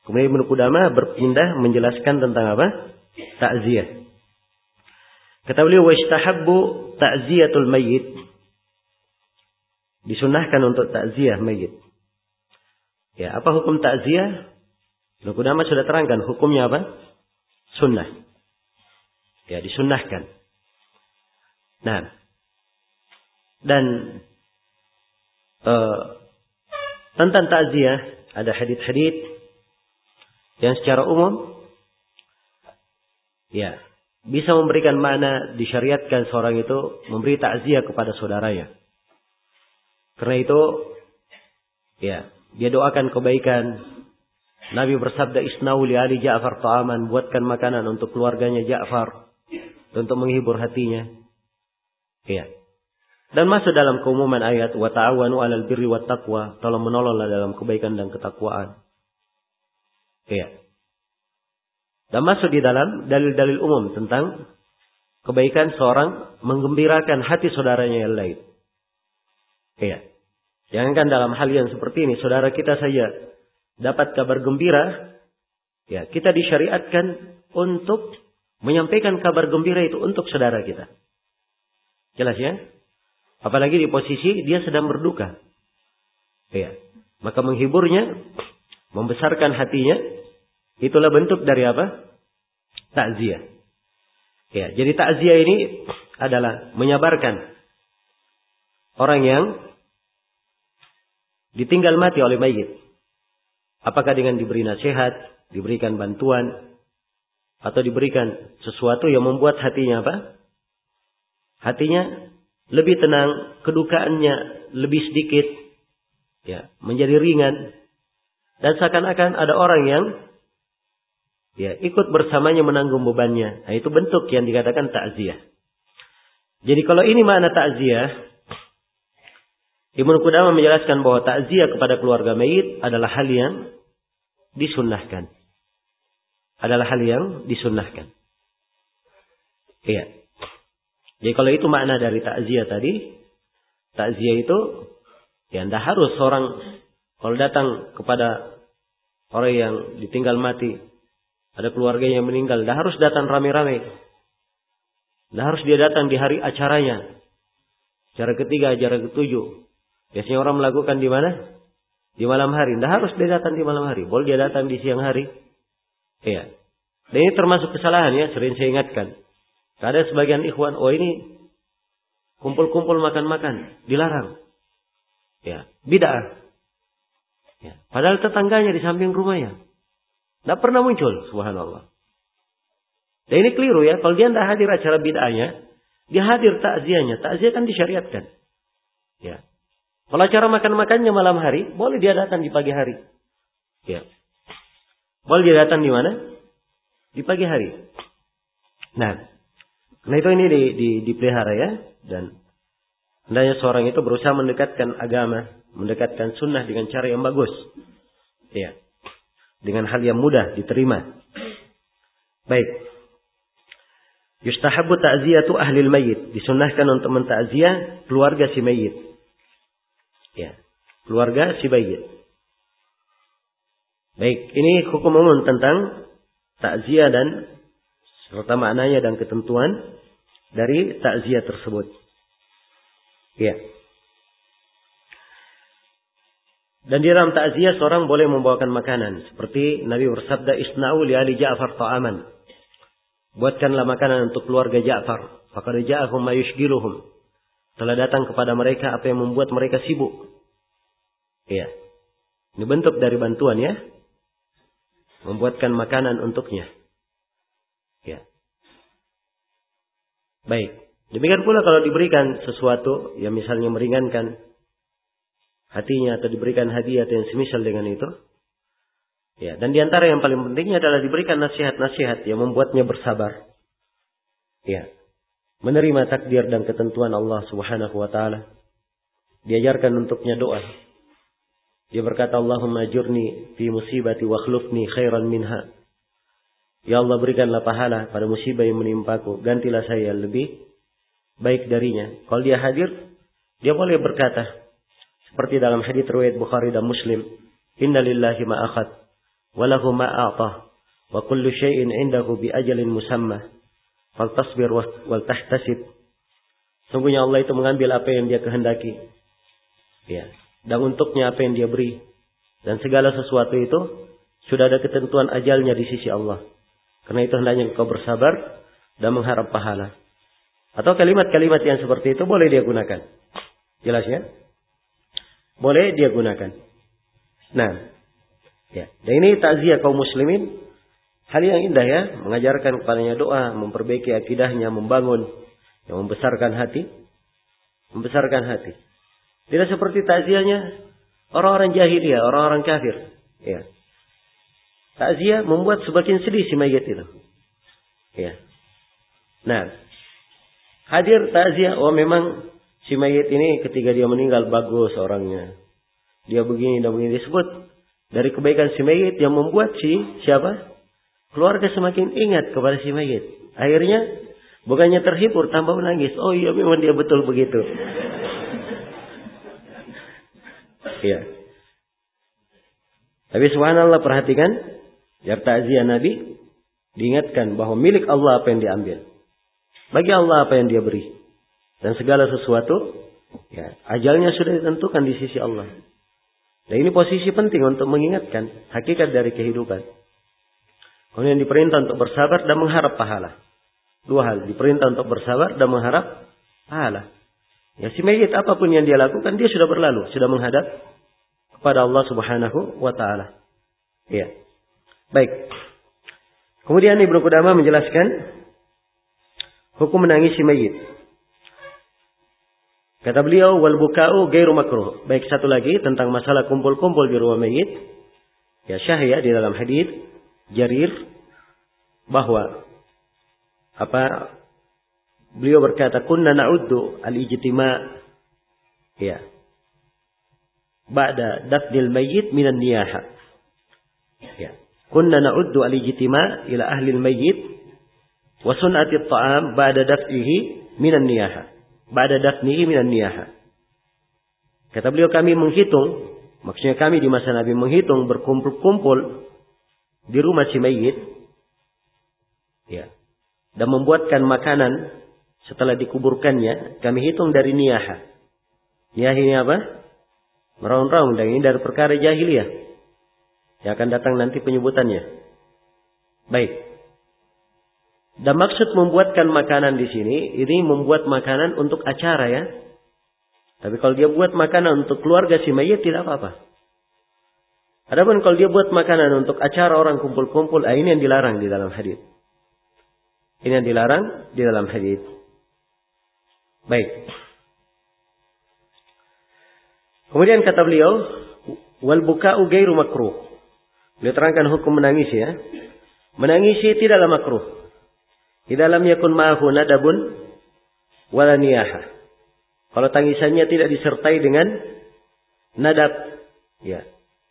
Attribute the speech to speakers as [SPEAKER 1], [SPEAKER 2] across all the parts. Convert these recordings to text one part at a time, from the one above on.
[SPEAKER 1] Kemudian Ibnu Qudamah berpindah menjelaskan tentang apa? Ta'ziyah. Kata beliau, "Waistahabbu ta'ziyatul mayyit." Disunnahkan untuk ta'ziyah mayyit. Ya, apa hukum ta'ziyah? Ibnu Qudamah sudah terangkan hukumnya apa? Sunnah. Ya, disunnahkan. Nah, dan tentang ta'ziyah ada hadits-hadits yang secara umum ya bisa memberikan makna disyariatkan seorang itu memberi ta'ziyah kepada saudaranya. Karena itu ya, dia doakan kebaikan. Nabi bersabda, "Isna'u li ali Ja'far ta'aman," buatkan makanan untuk keluarganya Ja'far untuk menghibur hatinya. Ya. Dan masuk dalam keumuman ayat, "Wa ta'awanu 'alal birri wat taqwa," tolong menolonglah dalam kebaikan dan ketakwaan. Ya. Dan masuk di dalam dalil-dalil umum tentang kebaikan seorang menggembirakan hati saudaranya yang lain. Ya. Jangankan dalam hal yang seperti ini, saudara kita saja dapat kabar gembira, ya, kita disyariatkan untuk menyampaikan kabar gembira itu untuk saudara kita. Jelas ya? Apalagi di posisi dia sedang berduka. Ya. Maka menghiburnya, membesarkan hatinya, itulah bentuk dari apa? Takziah. Ya, jadi takziah ini adalah menyabarkan orang yang ditinggal mati oleh mayit. Apakah dengan diberi nasihat, diberikan bantuan, atau diberikan sesuatu yang membuat hatinya apa? Hatinya lebih tenang, kedukaannya lebih sedikit, ya, menjadi ringan, dan seakan-akan ada orang yang ya ikut bersamanya menanggung bebannya. Nah, itu bentuk yang dikatakan takziah. Jadi kalau ini makna takziah, Ibnu Qudamah menjelaskan bahwa takziah kepada keluarga mayit adalah hal yang disunnahkan. Adalah hal yang disunnahkan. Iya. Jadi kalau itu makna dari takziah tadi, takziah itu ya tidak harus orang kalau datang kepada orang yang ditinggal mati, ada keluarga yang meninggal, tidak harus datang rame-rame. Tidak harus dia datang di hari acaranya. Acara ketiga, acara ketujuh. Biasanya orang melakukan di mana? Di malam hari. Tidak harus dia datang di malam hari. Boleh dia datang di siang hari. Iya. Dan ini termasuk kesalahan ya, sering saya ingatkan. Ada sebagian ikhwan, oh ini kumpul-kumpul makan-makan, dilarang. Ya, bid'ah. Ya, padahal tetangganya di samping rumahnya. Tidak pernah muncul, subhanallah. Dan ini keliru ya, kalau dia tidak hadir acara bid'ahnya, dia hadir takziahnya. Takziah kan disyariatkan. Ya. Kalau acara makan-makannya malam hari, boleh dia datang di pagi hari. Ya. Boleh dia datang di mana? Di pagi hari. Nah, karena itu ini dipelihara ya. Dan hendaknya seorang itu berusaha mendekatkan agama, mendekatkan sunnah dengan cara yang bagus. Ya. Dengan hal yang mudah diterima. Baik. Yustahabbu ta'ziyatu ahlil mayyit. Disunnahkan untuk mentakziah keluarga si mayyit. Ya, keluarga si mayyit. Baik, ini hukum umum tentang takziah dan serta maknanya dan ketentuan dari takziah tersebut. Ya. Dan di dalam takziah seorang boleh membawakan makanan. Seperti Nabi bersabda, "Isna'u li ali Ja'far ta'aman." Buatkanlah makanan untuk keluarga Ja'far. Faqad ja'ahum ma yushghiluhum. Telah datang kepada mereka apa yang membuat mereka sibuk. Ya. Ini bentuk dari bantuan ya. Membuatkan makanan untuknya. Ya. Baik. Demikian pula kalau diberikan sesuatu yang misalnya meringankan hatinya atau diberikan hadiah yang semisal dengan itu. Ya, dan diantara yang paling pentingnya adalah diberikan nasihat-nasihat yang membuatnya bersabar. Ya. Menerima takdir dan ketentuan Allah Subhanahu wa taala. Diajarkan untuknya doa. Dia berkata, "Allahumma ajurni fi musibati wa akhlifni khairan minha." Ya Allah, berikanlah pahala pada musibah yang menimpaku, gantilah saya lebih baik darinya. Kalau dia hadir, dia boleh berkata seperti dalam hadits riwayat Bukhari dan Muslim, "Inna lillahi ma akhad wa lahu ma a'ta, wa kullu syai'in 'indahu bi ajalin musamma. Faltasbir wal tahtasib. Sungguhnya Allah itu mengambil apa yang Dia kehendaki. Ya, dan untuknya apa yang Dia beri. Dan segala sesuatu itu sudah ada ketentuan ajalnya di sisi Allah. Karena itu hendaknya engkau bersabar dan mengharap pahala. Atau kalimat-kalimat yang seperti itu boleh dia gunakan. Jelas ya? Boleh dia gunakan. Nah, ya. Dan ini takziah kaum muslimin. Hal yang indah ya. Mengajarkan kepadanya doa, memperbaiki akidahnya, membangun. Yang membesarkan hati. Membesarkan hati. Tidak seperti takziahnya orang-orang jahiliyah, orang-orang kafir. Ya. Takziah membuat semakin sedih si mayit itu. Ya. Nah, hadir takziah, oh memang si mayit ini ketika dia meninggal bagus orangnya. Dia begini dan begini, disebut dari kebaikan si mayit yang membuat siapa? Keluarga semakin ingat kepada si mayit. Akhirnya bukannya terhibur tambah menangis. Oh iya memang dia betul begitu. Ya. Tapi subhanallah perhatikan, ya takziah Nabi diingatkan bahwa milik Allah apa yang diambil. Bagi Allah apa yang Dia beri. Dan segala sesuatu, ya, ajalnya sudah ditentukan di sisi Allah. Dan ini posisi penting untuk mengingatkan hakikat dari kehidupan. Kemudian diperintah untuk bersabar dan mengharap pahala. Dua hal, diperintah untuk bersabar dan mengharap pahala. Ya, si mayit apapun yang dia lakukan, dia sudah berlalu, sudah menghadap kepada Allah Subhanahu wa taala. Ya. Baik. Kemudian Ibnu Qudamah menjelaskan hukum menangisi mayit. Kata beliau, wal buka'u ghairu makruh. Baik, satu lagi tentang masalah kumpul-kumpul di rumah mayit. Ya, syahih di dalam hadis Jarir bahwa beliau berkata, kunna na'uddu al-ijtima' ya ba'da dafnil mayyit minan niyaha. Ya. Kunna na'uddu al-ijtima' ila ahli al-mayyit wa sun'ati at-ta'am ba'da dafnihi minan niyaha. Ba'da dafnihi minan niyaha. Kata beliau, kami menghitung, maksudnya kami di masa Nabi menghitung berkumpul-kumpul di rumah si mayyit, ya, dan membuatkan makanan setelah dikuburkannya, kami hitung dari niyaha. Niyah ini apa? Meraung-raung, dan ini dari perkara jahiliyah yang akan datang nanti penyebutannya. Baik. Dan maksud membuatkan makanan di sini, ini membuat makanan untuk acara ya. Tapi kalau dia buat makanan untuk keluarga si mayit tidak apa-apa. Adapun kalau dia buat makanan untuk acara orang kumpul-kumpul, ini yang dilarang di dalam hadis. Ini yang dilarang di dalam hadis. Baik. Kemudian kata beliau, wal buka'u ghairu makruh. Beliau terangkan hukum menangis ya. Menangisi tidaklah makruh. Tidak lam yakun ma'ahu nadabun wala niyaha. Kalau tangisannya tidak disertai dengan nadab, ya.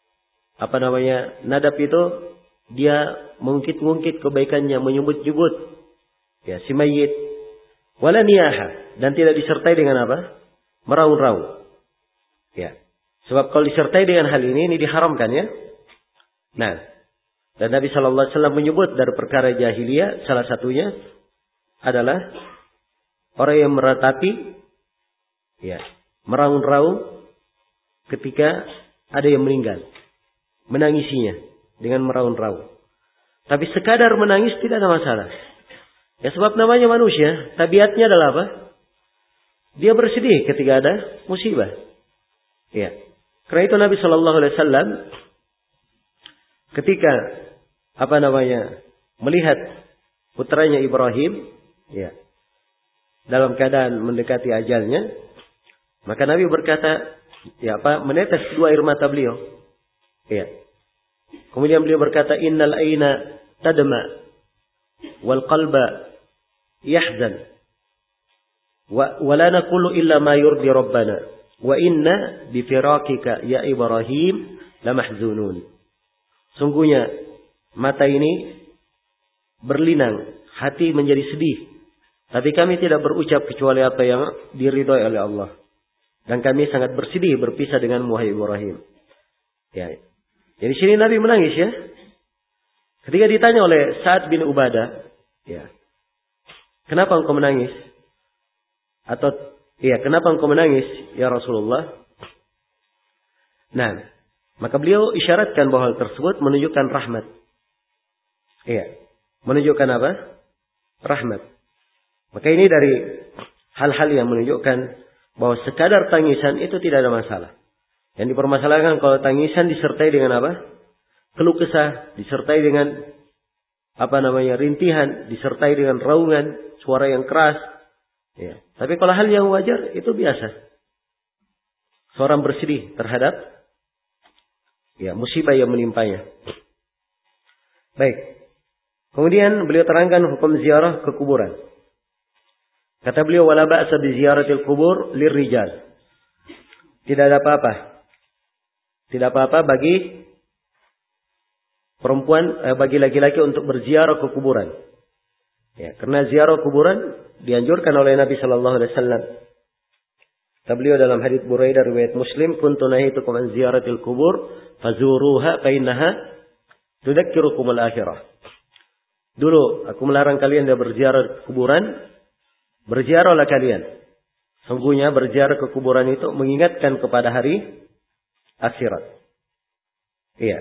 [SPEAKER 1] Nadab itu dia mengungkit-ungkit kebaikannya, menyebut-nyebut ya si mayit. Wala niyaha, dan tidak disertai dengan apa? Meraung-raung. Ya. Sebab kalau disertai dengan hal ini diharamkan ya. Nah, dan Nabi sallallahu alaihi wasallam menyebut dari perkara jahiliyah, salah satunya adalah orang yang meratapi ya, meraung-raung ketika ada yang meninggal. Menangisinya dengan meraung-raung. Tapi sekadar menangis tidak ada masalah. Ya, sebab namanya manusia, tabiatnya adalah apa? Dia bersedih ketika ada musibah. Ya. Karena itu Nabi sallallahu alaihi wasallam ketika melihat putranya Ibrahim ya, dalam keadaan mendekati ajalnya, maka Nabi berkata, menetes kedua air mata beliau. Ya. Kemudian beliau berkata, innal aina tadma wal qalba yahzan wa la naqulu illa ma yurdi rabbana wa inna bi firakika ya Ibrahim lamahzunun. Sungguhnya mata ini berlinang, hati menjadi sedih, tapi kami tidak berucap kecuali apa yang diridhai oleh Allah. Dan kami sangat bersedih berpisah dengan Muhammad Ibrahim. Ya. Jadi sini Nabi menangis ya. Ketika ditanya oleh Sa'ad bin Ubadah, ya, kenapa engkau menangis? Atau, ya, kenapa engkau menangis, ya Rasulullah? Nah, maka beliau isyaratkan bahwa hal tersebut menunjukkan rahmat. Iya, menunjukkan apa? Rahmat. Maka ini dari hal-hal yang menunjukkan bahwa sekadar tangisan itu tidak ada masalah. Yang dipermasalahkan kalau tangisan disertai dengan apa? Keluh kesah, disertai dengan rintihan, disertai dengan raungan, suara yang keras. Ya. Tapi kalau hal yang wajar itu biasa. Seorang bersedih terhadap musibah yang menimpanya. Baik. Kemudian beliau terangkan hukum ziarah ke kuburan. Kata beliau, wala ba'sa bi ziyaratil kubur lirrijal. Tidak ada apa-apa. Tidak apa-apa bagi perempuan, bagi laki-laki untuk berziarah ke kuburan. Ya, karena ziarah kuburan dianjurkan oleh Nabi sallallahu alaihi wasallam. Kata beliau dalam hadits Buraidah riwayat Muslim, kuntu nahitukum an ziyaratil kubur fazuruha fa innaha tudzakirukum al-akhirah. Dulu aku melarang kalian dari berziarah ke kuburan, berziarahlah kalian. Sungguhnya berziarah ke kuburan itu mengingatkan kepada hari akhirat. Iya.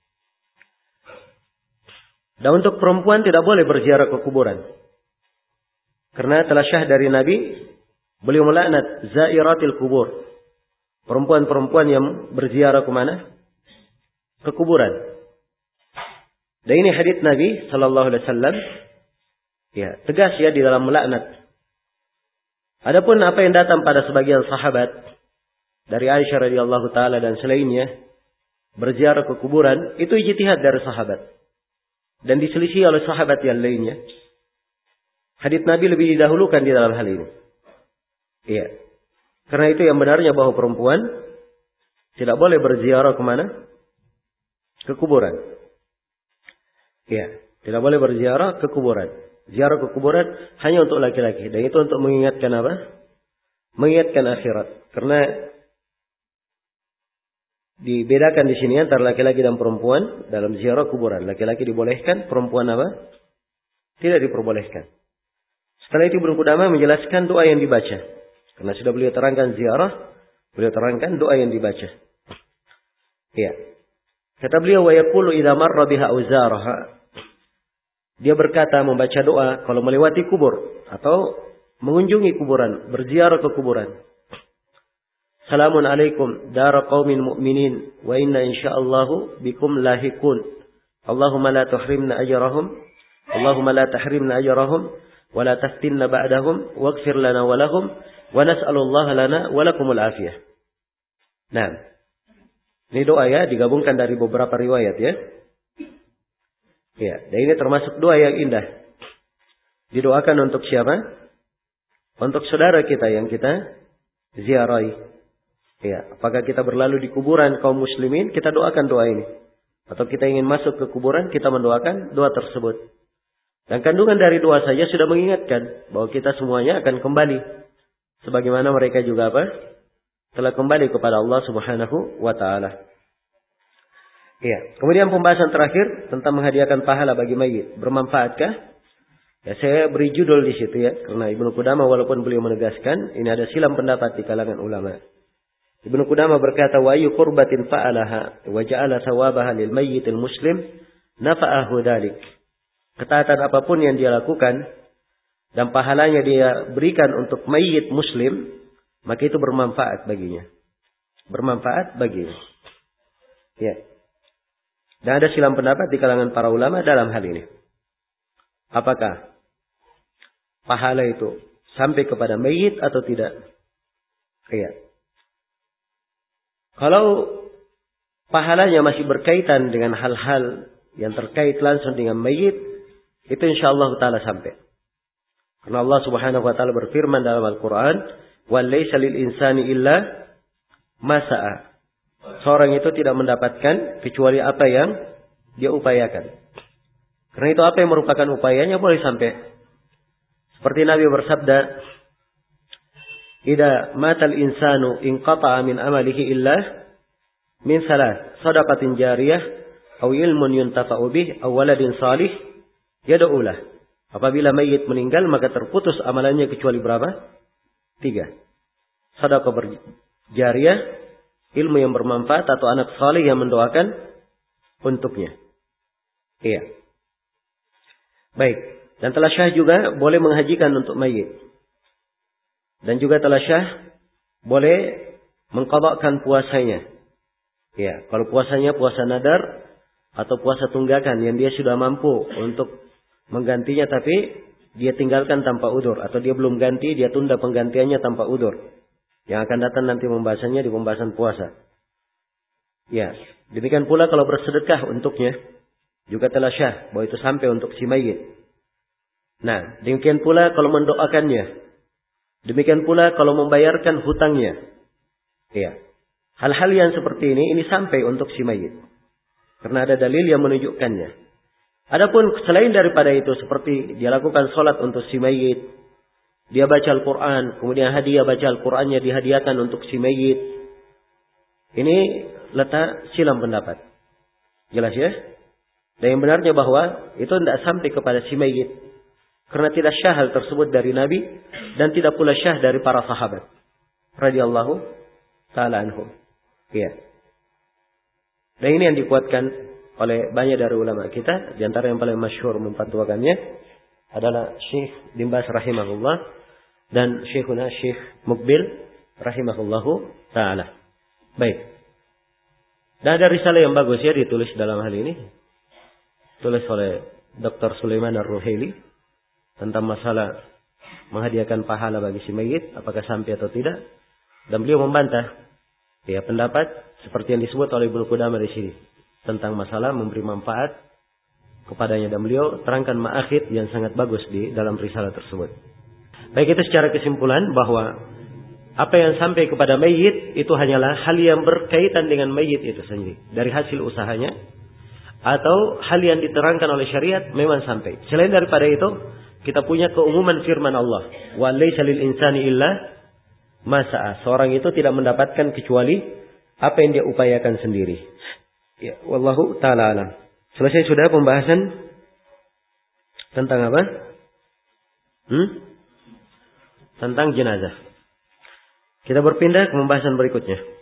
[SPEAKER 1] Dan untuk perempuan tidak boleh berziarah ke kuburan. Karena telah syah dari Nabi, beliau melaknat zairatil kubur. Perempuan-perempuan yang berziarah ke mana? Ke kuburan. Dan ini hadits Nabi sallallahu alaihi wasallam, ya, tegas ya di dalam melaknat. Adapun apa yang datang pada sebagian sahabat dari Aisyah radhiyallahu taala dan selainnya berziarah ke kuburan, itu ijtihad dari sahabat dan diselisih oleh sahabat yang lainnya. Hadits Nabi lebih didahulukan di dalam hal ini. Iya. Karena itu yang benarnya bahwa perempuan tidak boleh berziarah ke mana? Ke kuburan. Ya, tidak boleh berziarah ke kuburan. Ziarah ke kuburan hanya untuk laki-laki. Dan itu untuk mengingatkan apa? Mengingatkan akhirat. Karena dibedakan di sini antara laki-laki dan perempuan dalam ziarah kuburan. Laki-laki dibolehkan, perempuan apa? Tidak diperbolehkan. Setelah itu Ibnu Qudamah menjelaskan doa yang dibaca. Karena sudah beliau terangkan ziarah, beliau terangkan doa yang dibaca. Ya. Kata beliau, wa yaqulu idza marra biha auzaraha. Dia berkata membaca doa kalau melewati kubur atau mengunjungi kuburan, berziarah ke kuburan. Assalamun alaikum dara qaumin mu'minin wa inna insyaallahu bikum lahikun. Allahumma la tahrimna ajrahum. Allahumma la tahrimna ajrahum wa la taftinna ba'dahum waghfir lana wa lahum wa nas'alullaha lana wa lakumul afiyah. Nah, ini doa ya, digabungkan dari beberapa riwayat ya. Ya, dan ini termasuk doa yang indah. Didoakan untuk siapa? Untuk saudara kita yang kita ziarahi. Ya, apakah kita berlalu di kuburan kaum muslimin, kita doakan doa ini. Atau kita ingin masuk ke kuburan, kita mendoakan doa tersebut. Dan kandungan dari doa saja sudah mengingatkan bahwa kita semuanya akan kembali. Sebagaimana mereka juga apa? Telah kembali kepada Allah Subhanahu wa ta'ala. Iya. Kemudian pembahasan terakhir tentang menghadiahkan pahala bagi mayit. Bermanfaatkah? Ya, saya beri judul di situ ya. Karena Ibnu Qudamah walaupun beliau menegaskan, ini ada silang pendapat di kalangan ulama. Ibnu Qudamah berkata, wa ayyu qurbatin fa'alaha wa ja'ala thawabaha lil mayyitil muslim nafa'ahu dzalik. Ketaatan apapun yang dia lakukan dan pahalanya dia berikan untuk mayit muslim, maka itu bermanfaat baginya. Bermanfaat baginya. Ya. Dan ada silang pendapat di kalangan para ulama dalam hal ini. Apakah pahala itu sampai kepada mayit atau tidak? Iya. Kalau pahalanya masih berkaitan dengan hal-hal yang terkait langsung dengan mayit, itu insyaallah ta'ala sampai. Karena Allah Subhanahu wa ta'ala berfirman dalam Al-Quran, وَلَيْسَ لِلْإِنسَانِ إِلَّا مَا سَعَى. Seorang itu tidak mendapatkan kecuali apa yang dia upayakan. Karena itu apa yang merupakan upayanya boleh sampai. Seperti Nabi bersabda, "Idza matal insanu inqata'a min amalihi illa min salat, shadaqatin jariyah aw ilmun yuntafa'u bih, aw waladin salih yad'u lah. Apabila mayit meninggal maka terputus amalannya kecuali berapa? 3. Sedekah berjariah, ilmu yang bermanfaat atau anak saleh yang mendoakan untuknya. Iya. Baik. Dan telah syah juga boleh menghajikan untuk mayit. Dan juga telah syah boleh mengqadhakan puasanya. Ya, kalau puasanya puasa nadar atau puasa tunggakan yang dia sudah mampu untuk menggantinya tapi dia tinggalkan tanpa udzur atau dia belum ganti, dia tunda penggantiannya tanpa udzur. Yang akan datang nanti pembahasannya di pembahasan puasa. Ya, demikian pula kalau bersedekah untuknya juga telah syah bahwa itu sampai untuk si mayit. Nah, demikian pula kalau mendoakannya. Demikian pula kalau membayarkan hutangnya. Ya. Hal-hal yang seperti ini sampai untuk si mayit. Karena ada dalil yang menunjukkannya. Adapun selain daripada itu seperti dia lakukan sholat untuk si mayit, dia baca Al-Quran, kemudian hadiah baca Al-Qurannya dihadiahkan untuk si mayit. Ini letak silam pendapat. Jelas ya? Dan yang benarnya bahwa itu tidak sampai kepada si mayit. Karena tidak syah hal tersebut dari Nabi dan tidak pula syah dari para sahabat radhiyallahu ta'ala anhum. Iya. Dan ini yang dikuatkan oleh banyak dari ulama kita, di antara yang paling masyhur memfatwakannya adalah Syekh bin Baz rahimahullah dan Syekhuna Syekh Muqbil rahimahullahu taala. Baik. Dan ada risalah yang bagus ya ditulis dalam hal ini. Tulis oleh Dr. Sulaiman Ar-Ruhaili tentang masalah menghadiahkan pahala bagi si mayit, apakah sampai atau tidak. Dan beliau membantah ya pendapat seperti yang disebut oleh Ibnu Qudamah di sini tentang masalah memberi manfaat kepadanya, dan beliau terangkan ma'akhid yang sangat bagus di dalam risalah tersebut. Baik, itu secara kesimpulan bahwa apa yang sampai kepada mayit itu hanyalah hal yang berkaitan dengan mayit itu sendiri dari hasil usahanya atau hal yang diterangkan oleh syariat memang sampai. Selain daripada itu kita punya keumuman firman Allah, wa laisa lil insani illa ma sa'a. Seorang itu tidak mendapatkan kecuali apa yang dia upayakan sendiri. Ya, wallahu ta'ala alam. Selesai sudah pembahasan tentang apa? Tentang jenazah. Kita berpindah ke pembahasan berikutnya.